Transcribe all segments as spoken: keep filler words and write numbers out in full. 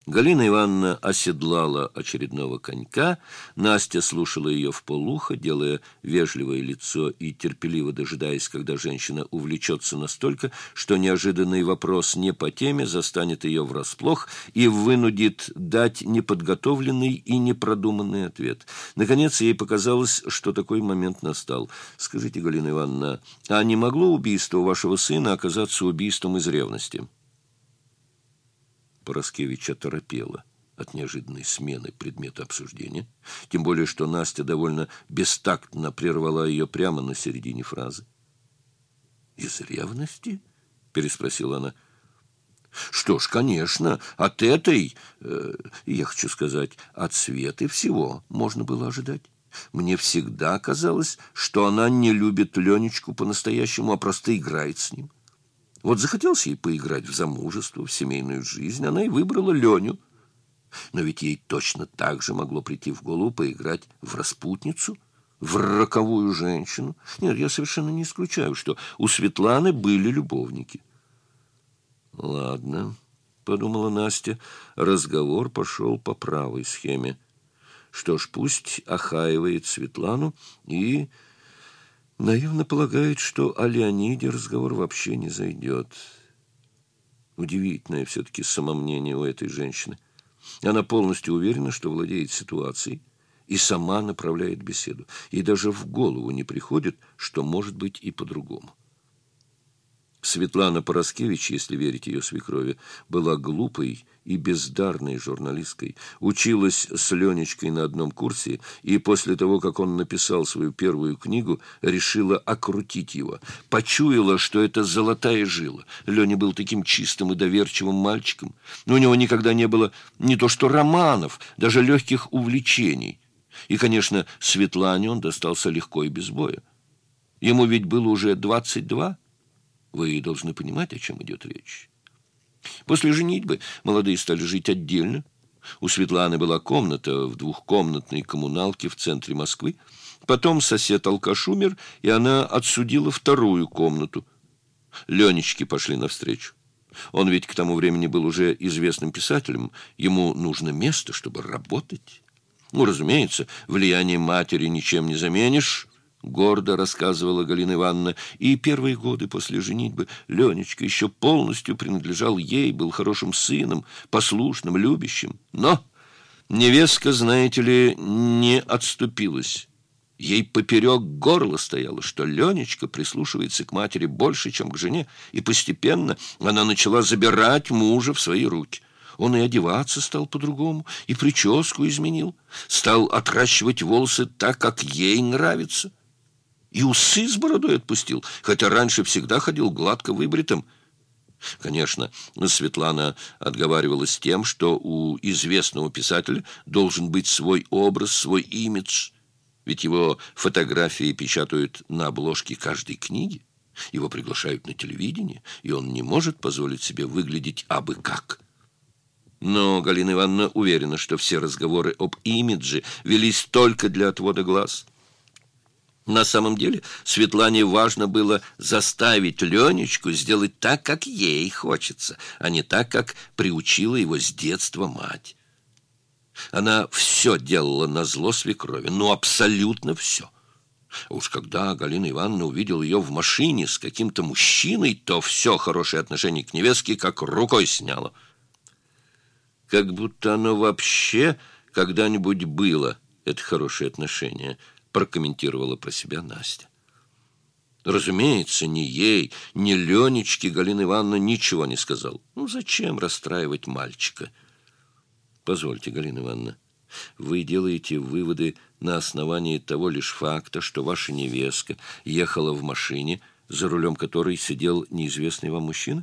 Галина Ивановна оседлала очередного конька, Настя слушала ее вполуха, делая вежливое лицо и терпеливо дожидаясь, когда женщина увлечется настолько, что неожиданный вопрос не по теме застанет ее врасплох и вынудит дать неподготовленный и непродуманный ответ. Наконец ей показалось, что такой момент настал. «Скажите, Галина Ивановна, а не могло убийство вашего сына оказаться убийством из ревности?» Пороскевич оторопела от неожиданной смены предмета обсуждения, тем более что Настя довольно бестактно прервала ее прямо на середине фразы. «Из ревности?» — переспросила она. «Что ж, конечно, от этой, э, я хочу сказать, от Светы всего можно было ожидать. Мне всегда казалось, что она не любит Ленечку по-настоящему, а просто играет с ним. Вот захотелось ей поиграть в замужество, в семейную жизнь, она и выбрала Леню. Но ведь ей точно так же могло прийти в голову поиграть в распутницу, в роковую женщину. Нет, я совершенно не исключаю, что у Светланы были любовники». «Ладно», — подумала Настя, — разговор пошел по правой схеме. Что ж, пусть охаивает Светлану и... наивно полагает, что о Леониде разговор вообще не зайдет. Удивительное все-таки самомнение у этой женщины. Она полностью уверена, что владеет ситуацией, и сама направляет беседу. Ей даже в голову не приходит, что может быть и по-другому. Светлана Пороскевич, если верить ее свекрови, была глупой и бездарной журналисткой, училась с Ленечкой на одном курсе, и после того, как он написал свою первую книгу, решила окрутить его. Почуяла, что это золотая жила. Леня был таким чистым и доверчивым мальчиком, но у него никогда не было не то что романов, даже легких увлечений. И, конечно, Светлане он достался легко и без боя. Ему ведь было уже двадцать два. Вы должны понимать, о чем идет речь. После женитьбы молодые стали жить отдельно. У Светланы была комната в двухкомнатной коммуналке в центре Москвы. Потом сосед-алкаш умер, и она отсудила вторую комнату. Ленечки пошли навстречу. Он ведь к тому времени был уже известным писателем. Ему нужно место, чтобы работать. Ну, разумеется, влияние матери ничем не заменишь, — гордо рассказывала Галина Ивановна, и первые годы после женитьбы Ленечка еще полностью принадлежал ей, был хорошим сыном, послушным, любящим. Но невестка, знаете ли, не отступилась. Ей поперек горла стояло, что Ленечка прислушивается к матери больше, чем к жене, и постепенно она начала забирать мужа в свои руки. Он и одеваться стал по-другому, и прическу изменил, стал отращивать волосы так, как ей нравится. И усы с бородой отпустил, хотя раньше всегда ходил гладко выбритым. Конечно, Светлана отговаривалась тем, что у известного писателя должен быть свой образ, свой имидж. Ведь его фотографии печатают на обложке каждой книги, его приглашают на телевидение, и он не может позволить себе выглядеть абы как. Но Галина Ивановна уверена, что все разговоры об имидже велись только для отвода глаз. На самом деле Светлане важно было заставить Ленечку сделать так, как ей хочется, а не так, как приучила его с детства мать. Она все делала назло свекрови, ну абсолютно все. Уж когда Галина Ивановна увидела ее в машине с каким-то мужчиной, то все хорошее отношение к невестке как рукой сняло. Как будто оно вообще когда-нибудь было, это хорошее отношение, прокомментировала про себя Настя. Разумеется, ни ей, ни Ленечке Галина Ивановна ничего не сказал. Ну, зачем расстраивать мальчика? Позвольте, Галина Ивановна, вы делаете выводы на основании того лишь факта, что ваша невестка ехала в машине, за рулем которой сидел неизвестный вам мужчина?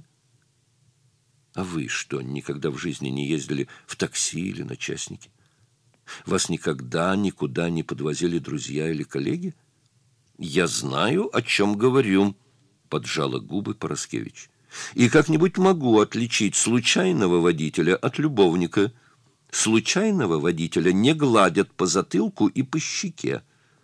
А вы что, никогда в жизни не ездили в такси или на частнике? Вас никогда никуда не подвозили друзья или коллеги? Я знаю, о чем говорю, — поджала губы Пороскевич. И как-нибудь могу отличить случайного водителя от любовника. Случайного водителя не гладят по затылку и по щеке.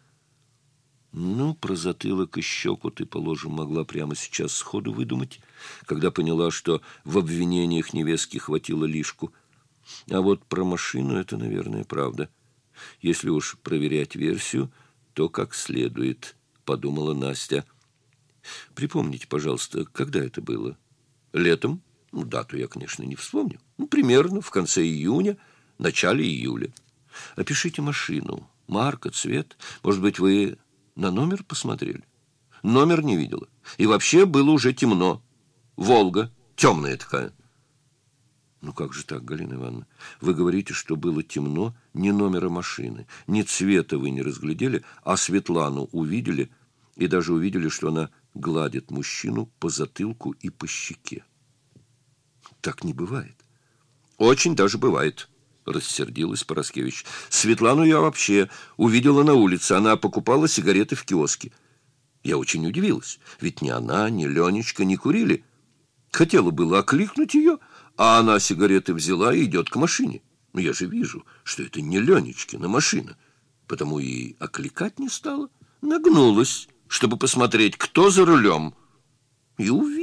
Ну, про затылок и щеку ты, положим, могла прямо сейчас сходу выдумать, когда поняла, что в обвинениях невестки хватило лишку. А вот про машину это, наверное, правда. Если уж проверять версию, то как следует, подумала Настя. Припомните, пожалуйста, когда это было? Летом? Ну, дату я, конечно, не вспомню. Ну, примерно в конце июня, начале июля. Опишите машину. Марка, цвет. Может быть, вы на номер посмотрели? Номер не видела. И вообще было уже темно. «Волга». Темная такая. Ну как же так, Галина Ивановна? Вы говорите, что было темно, ни номера машины, ни цвета вы не разглядели, а Светлану увидели, и даже увидели, что она гладит мужчину по затылку и по щеке. Так не бывает. Очень даже бывает, рассердилась Пороскевич. Светлану я вообще увидела на улице, она покупала сигареты в киоске. Я очень удивилась, ведь ни она, ни Ленечка не курили. Хотела было окликнуть ее, а она сигареты взяла и идет к машине. Но я же вижу, что это не Ленечкина машина, потому и окликать не стала. Нагнулась, чтобы посмотреть, кто за рулем, и увидела.